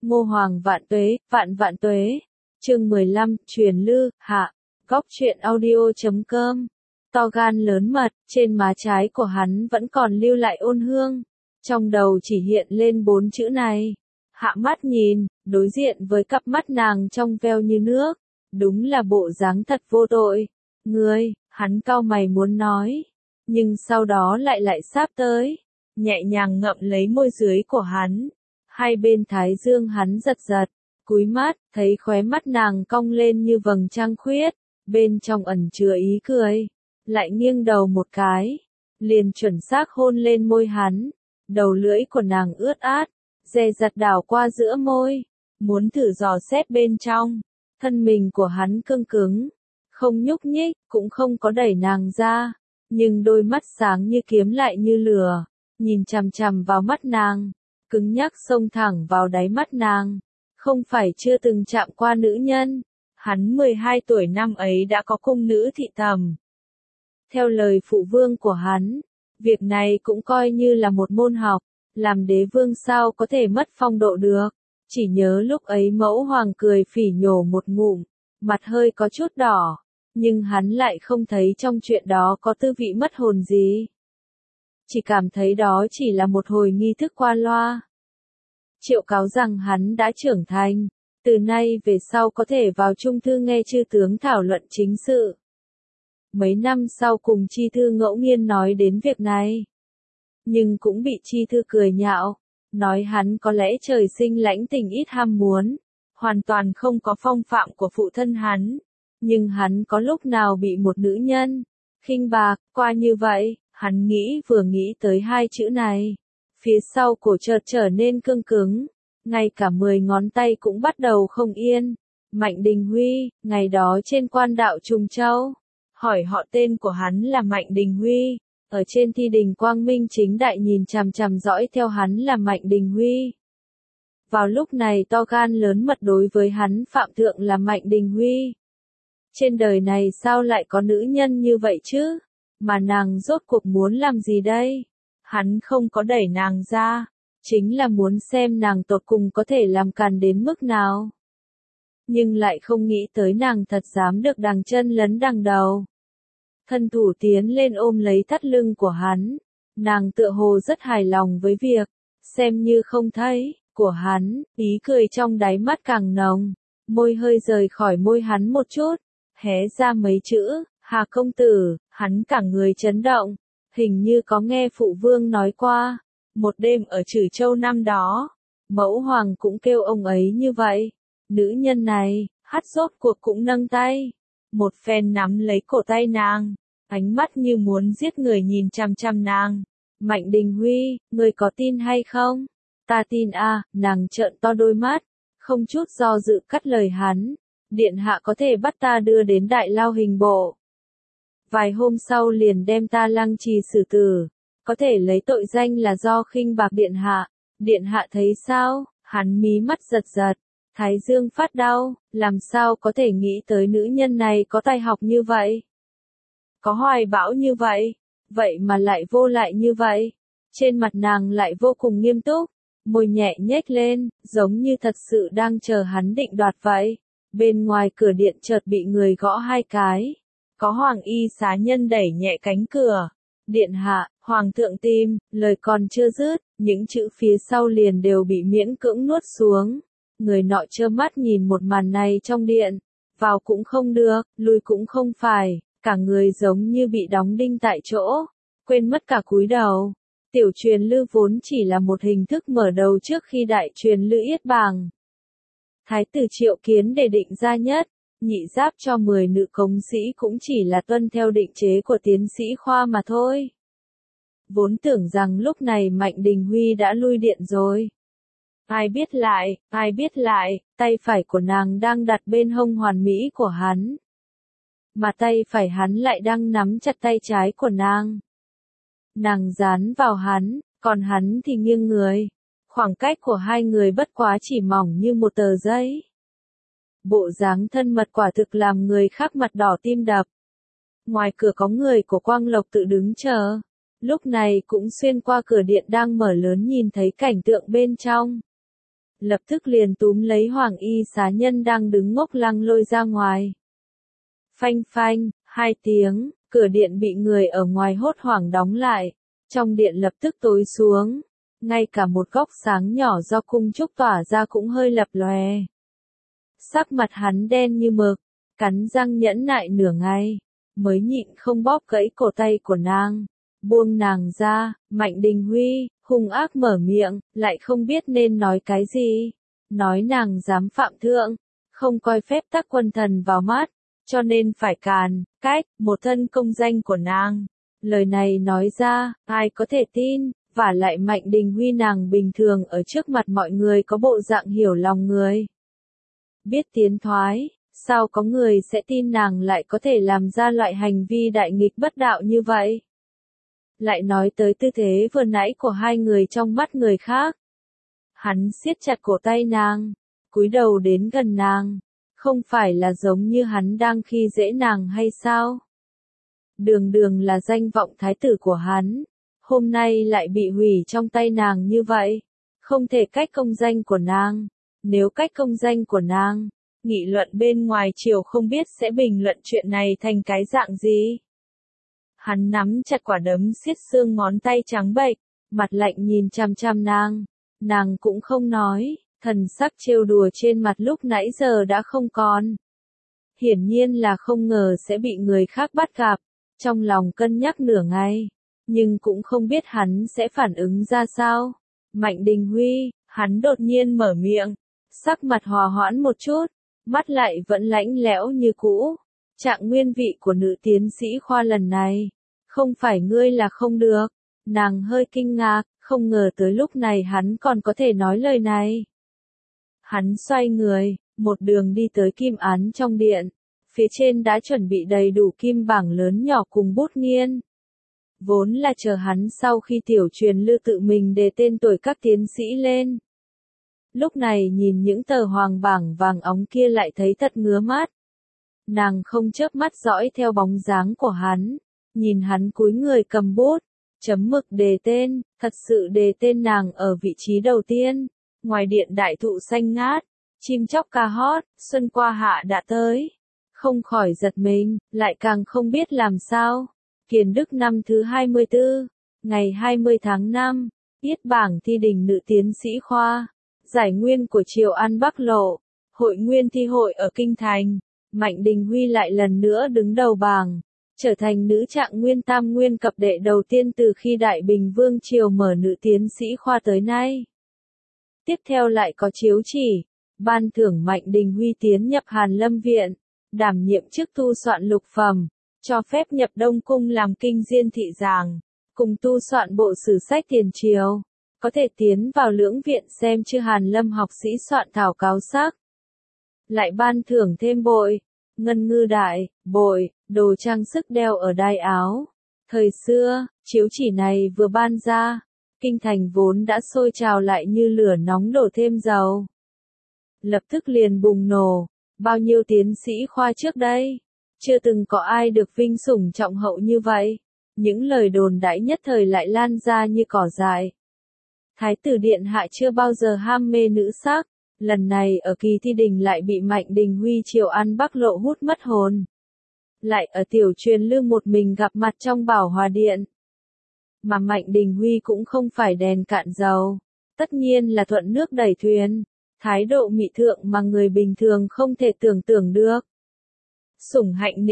Ngô Hoàng vạn vạn tuế. Chương 15, truyền lư, hạ. Góc truyện audio.com. To gan lớn mật, trên má trái của hắn vẫn còn lưu lại ôn hương. Trong đầu chỉ hiện lên 4 chữ này. Hạ mắt nhìn, đối diện với cặp mắt nàng trong veo như nước. Đúng là bộ dáng thật vô tội. Ngươi, hắn cau mày muốn nói. Nhưng sau đó lại sáp tới. Nhẹ nhàng ngậm lấy môi dưới của hắn. Hai bên thái dương hắn giật giật. Cúi mắt, thấy khóe mắt nàng cong lên như vầng trăng khuyết. Bên trong ẩn chứa ý cười. Lại nghiêng đầu một cái. Liền chuẩn xác hôn lên môi hắn. Đầu lưỡi của nàng ướt át. Dè dặt đảo qua giữa môi. Muốn thử dò xét bên trong. Thân mình của hắn cương cứng. Không nhúc nhích, cũng không có đẩy nàng ra. Nhưng đôi mắt sáng như kiếm lại như lửa. Nhìn chằm chằm vào mắt nàng. Cứng nhắc xông thẳng vào đáy mắt nàng. Không phải chưa từng chạm qua nữ nhân. Hắn 12 tuổi năm ấy đã có cung nữ thị tầm. Theo lời phụ vương của hắn, việc này cũng coi như là một môn học. Làm đế vương sao có thể mất phong độ được. Chỉ nhớ lúc ấy mẫu hoàng cười phỉ nhổ một ngụm. Mặt hơi có chút đỏ. Nhưng hắn lại không thấy trong chuyện đó có tư vị mất hồn gì. Chỉ cảm thấy đó chỉ là một hồi nghi thức qua loa. Triệu cáo rằng hắn đã trưởng thành, từ nay về sau có thể vào trung thư nghe chư tướng thảo luận chính sự. Mấy năm sau cùng chi thư ngẫu nhiên nói đến việc này. Nhưng cũng bị chi thư cười nhạo, nói hắn có lẽ trời sinh lãnh tình ít ham muốn, hoàn toàn không có phong phạm của phụ thân hắn. Nhưng hắn có lúc nào bị một nữ nhân khinh bạc qua như vậy, hắn vừa nghĩ tới hai chữ này. Phía sau cổ chợt trở nên cương cứng, ngay cả 10 ngón tay cũng bắt đầu không yên. Mạnh Đình Huy, ngày đó trên quan đạo Trùng Châu, hỏi họ tên của hắn là Mạnh Đình Huy, ở trên thi đình quang minh chính đại nhìn chằm chằm dõi theo hắn là Mạnh Đình Huy. Vào lúc này to gan lớn mật đối với hắn phạm thượng là Mạnh Đình Huy. Trên đời này sao lại có nữ nhân như vậy chứ? Mà nàng rốt cuộc muốn làm gì đây? Hắn không có đẩy nàng ra, chính là muốn xem nàng tột cùng có thể làm càn đến mức nào. Nhưng lại không nghĩ tới nàng thật dám được đằng chân lấn đằng đầu. Thân thủ tiến lên ôm lấy thắt lưng của hắn. Nàng tựa hồ rất hài lòng với việc, xem như không thấy, của hắn, ý cười trong đáy mắt càng nồng. Môi hơi rời khỏi môi hắn một chút, hé ra mấy chữ, Hà công tử, hắn cả người chấn động. Hình như có nghe phụ vương nói qua, một đêm ở Trử Châu năm đó, mẫu hoàng cũng kêu ông ấy như vậy. Nữ nhân này, rốt cuộc cũng nâng tay, một phen nắm lấy cổ tay nàng, ánh mắt như muốn giết người nhìn chằm chằm nàng. Mạnh Đình Huy, ngươi có tin hay không? Ta tin a, nàng trợn to đôi mắt, không chút do dự cắt lời hắn. Điện hạ có thể bắt ta đưa đến đại lao hình bộ. Vài hôm sau liền đem ta lăng trì xử tử, có thể lấy tội danh là do khinh bạc điện hạ. Điện hạ thấy sao? Hắn mí mắt giật giật, thái dương phát đau, làm sao có thể nghĩ tới nữ nhân này có tài học như vậy? Có hoài bão như vậy, vậy mà lại vô lại như vậy. Trên mặt nàng lại vô cùng nghiêm túc, môi nhẹ nhếch lên, giống như thật sự đang chờ hắn định đoạt vậy. Bên ngoài cửa điện chợt bị người gõ 2 cái. Có hoàng y xá nhân đẩy nhẹ cánh cửa. Điện hạ, hoàng thượng tìm, lời còn chưa dứt, những chữ phía sau liền đều bị miễn cưỡng nuốt xuống. Người nọ trơ mắt nhìn một màn này trong điện, vào cũng không được, lui cũng không phải, cả người giống như bị đóng đinh tại chỗ, quên mất cả cúi đầu. Tiểu truyền lư vốn chỉ là một hình thức mở đầu trước khi đại truyền lư yết bảng. Thái tử triệu kiến để định ra nhất, nhị giáp cho 10 nữ công sĩ cũng chỉ là tuân theo định chế của tiến sĩ khoa mà thôi. Vốn tưởng rằng lúc này Mạnh Đình Huy đã lui điện rồi. Ai biết lại, tay phải của nàng đang đặt bên hông hoàn mỹ của hắn. Mà tay phải hắn lại đang nắm chặt tay trái của nàng. Nàng dán vào hắn, còn hắn thì nghiêng người. Khoảng cách của hai người bất quá chỉ mỏng như một tờ giấy. Bộ dáng thân mật quả thực làm người khác mặt đỏ tim đập. Ngoài cửa có người của Quang Lộc tự đứng chờ. Lúc này cũng xuyên qua cửa điện đang mở lớn nhìn thấy cảnh tượng bên trong. lập tức liền túm lấy Hoàng y xá nhân đang đứng ngốc lăng lôi ra ngoài. Phanh phanh, 2 tiếng, cửa điện bị người ở ngoài hốt hoảng đóng lại, trong điện lập tức tối xuống, ngay cả một góc sáng nhỏ do cung trúc tỏa ra cũng hơi lập lòe. Sắc mặt hắn đen như mực, cắn răng nhẫn nại nửa ngày, mới nhịn không bóp gãy cổ tay của nàng, buông nàng ra. Mạnh Đình Huy hung ác mở miệng, lại không biết nên nói cái gì, nói nàng dám phạm thượng, không coi phép tắc quân thần vào mắt, cho nên phải càn cách một thân công danh của nàng. Lời này nói ra, ai có thể tin, vả lại Mạnh Đình Huy nàng bình thường ở trước mặt mọi người có bộ dạng hiểu lòng người, biết tiến thoái, sao có người sẽ tin nàng lại có thể làm ra loại hành vi đại nghịch bất đạo như vậy. Lại nói tới tư thế vừa nãy của hai người trong mắt người khác. Hắn siết chặt cổ tay nàng, cúi đầu đến gần nàng, không phải là giống như hắn đang khi dễ nàng hay sao? Đường đường là danh vọng thái tử của hắn, hôm nay lại bị hủy trong tay nàng như vậy, không thể cách công danh của nàng, nếu cách công danh của nàng, nghị luận bên ngoài triều không biết sẽ bình luận chuyện này thành cái dạng gì. Hắn nắm chặt quả đấm xiết xương ngón tay trắng bệch, mặt lạnh nhìn chằm chằm nàng cũng không nói, thần sắc trêu đùa trên mặt lúc nãy giờ đã không còn. Hiển nhiên là không ngờ sẽ bị người khác bắt gặp, trong lòng cân nhắc nửa ngày, nhưng cũng không biết hắn sẽ phản ứng ra sao. Mạnh Đình Huy, hắn đột nhiên mở miệng, sắc mặt hòa hoãn một chút, mắt lại vẫn lãnh lẽo như cũ. Trạng nguyên vị của nữ tiến sĩ khoa lần này, không phải ngươi là không được. Nàng hơi kinh ngạc, không ngờ tới lúc này hắn còn có thể nói lời này. Hắn xoay người, một đường đi tới kim án trong điện, phía trên đã chuẩn bị đầy đủ kim bảng lớn nhỏ cùng bút nghiên. Vốn là chờ hắn sau khi tiểu truyền lưu tự mình đề tên tuổi các tiến sĩ lên. Lúc này nhìn những tờ hoàng bảng vàng óng kia lại thấy thật ngứa mắt. Nàng không chớp mắt dõi theo bóng dáng của hắn, nhìn hắn cúi người cầm bút, chấm mực đề tên, thật sự đề tên nàng ở vị trí đầu tiên. Ngoài điện đại thụ xanh ngát, chim chóc ca hót, xuân qua hạ đã tới. Không khỏi giật mình, lại càng không biết làm sao. Kiền Đức năm thứ 24, ngày 20 tháng 5, yết bảng thi đình nữ tiến sĩ khoa, giải nguyên của Triều An Bắc Lộ, hội nguyên thi hội ở Kinh Thành. Mạnh Đình Huy lại lần nữa đứng đầu bảng, trở thành nữ trạng nguyên tam nguyên cập đệ đầu tiên từ khi Đại Bình Vương Triều mở nữ tiến sĩ khoa tới nay. Tiếp theo lại có chiếu chỉ, ban thưởng Mạnh Đình Huy tiến nhập Hàn Lâm Viện, đảm nhiệm chức tu soạn lục phẩm, cho phép nhập Đông Cung làm kinh diên thị giảng, cùng tu soạn bộ sử sách tiền triều, có thể tiến vào lưỡng viện xem chư Hàn Lâm học sĩ soạn thảo cáo sắc. Lại ban thưởng thêm bội, ngân ngư đại, bội, đồ trang sức đeo ở đai áo. Thời xưa, chiếu chỉ này vừa ban ra, kinh thành vốn đã sôi trào lại như lửa nóng đổ thêm dầu. Lập tức liền bùng nổ, bao nhiêu tiến sĩ khoa trước đây, chưa từng có ai được vinh sủng trọng hậu như vậy. Những lời đồn đãi nhất thời lại lan ra như cỏ dại. Thái tử điện hạ chưa bao giờ ham mê nữ sắc, lần này ở kỳ thi đình lại bị Mạnh Đình Huy Triều An Bắc Lộ hút mất hồn. Lại ở tiểu truyền lưu một mình gặp mặt trong Bảo Hòa Điện. Mà Mạnh Đình Huy cũng không phải đèn cạn dầu, tất nhiên là thuận nước đẩy thuyền, thái độ mị thượng mà người bình thường không thể tưởng tượng được. Sủng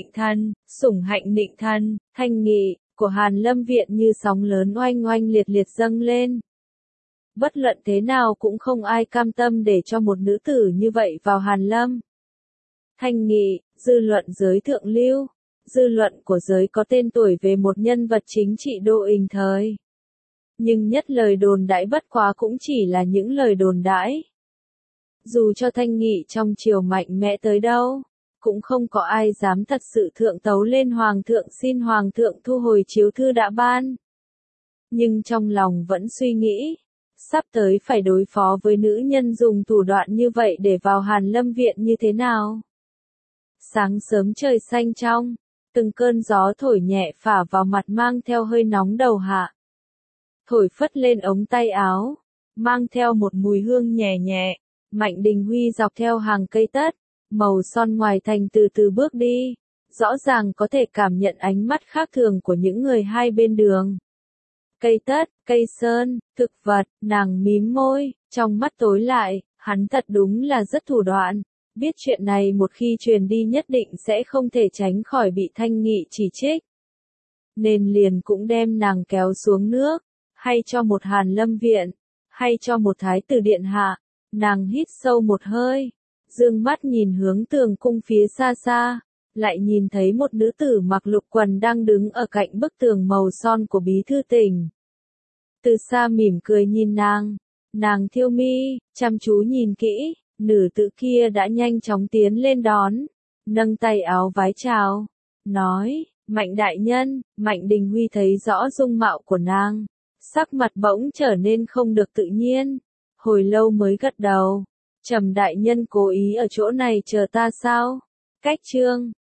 hạnh nịnh thân, thanh nghị của Hàn Lâm Viện như sóng lớn oanh oanh liệt liệt dâng lên. Bất luận thế nào cũng không ai cam tâm để cho một nữ tử như vậy vào Hàn Lâm. Thanh nghị, dư luận giới thượng lưu, dư luận của giới có tên tuổi về một nhân vật chính trị đô ình thời. Nhưng nhất lời đồn đãi bất quá cũng chỉ là những lời đồn đãi. Dù cho thanh nghị trong triều mạnh mẽ tới đâu, cũng không có ai dám thật sự thượng tấu lên hoàng thượng xin hoàng thượng thu hồi chiếu thư đã ban. Nhưng trong lòng vẫn suy nghĩ, sắp tới phải đối phó với nữ nhân dùng thủ đoạn như vậy để vào Hàn Lâm Viện như thế nào. Sáng sớm trời xanh trong, từng cơn gió thổi nhẹ phả vào mặt mang theo hơi nóng đầu hạ. Thổi phất lên ống tay áo, mang theo một mùi hương nhẹ nhẹ, Mạnh Đình Huy dọc theo hàng cây tất, màu son ngoài thành từ từ bước đi, rõ ràng có thể cảm nhận ánh mắt khác thường của những người hai bên đường. Cây tất, cây sơn, thực vật, nàng mím môi, trong mắt tối lại, hắn thật đúng là rất thủ đoạn. Biết chuyện này một khi truyền đi nhất định sẽ không thể tránh khỏi bị Thanh Nghị chỉ trích. Nên liền cũng đem nàng kéo xuống nước, hay cho một Hàn Lâm viện, hay cho một Thái tử điện hạ. Nàng hít sâu một hơi, dương mắt nhìn hướng tường cung phía xa xa, lại nhìn thấy một nữ tử mặc lục quần đang đứng ở cạnh bức tường màu son của bí thư tỉnh. Từ xa mỉm cười nhìn nàng thiêu mi, chăm chú nhìn kỹ, nữ tử kia đã nhanh chóng tiến lên đón, nâng tay áo vái chào, nói, Mạnh đại nhân. Mạnh Đình Huy thấy rõ dung mạo của nàng, sắc mặt bỗng trở nên không được tự nhiên, hồi lâu mới gật đầu, Trầm đại nhân cố ý ở chỗ này chờ ta sao? Cách chương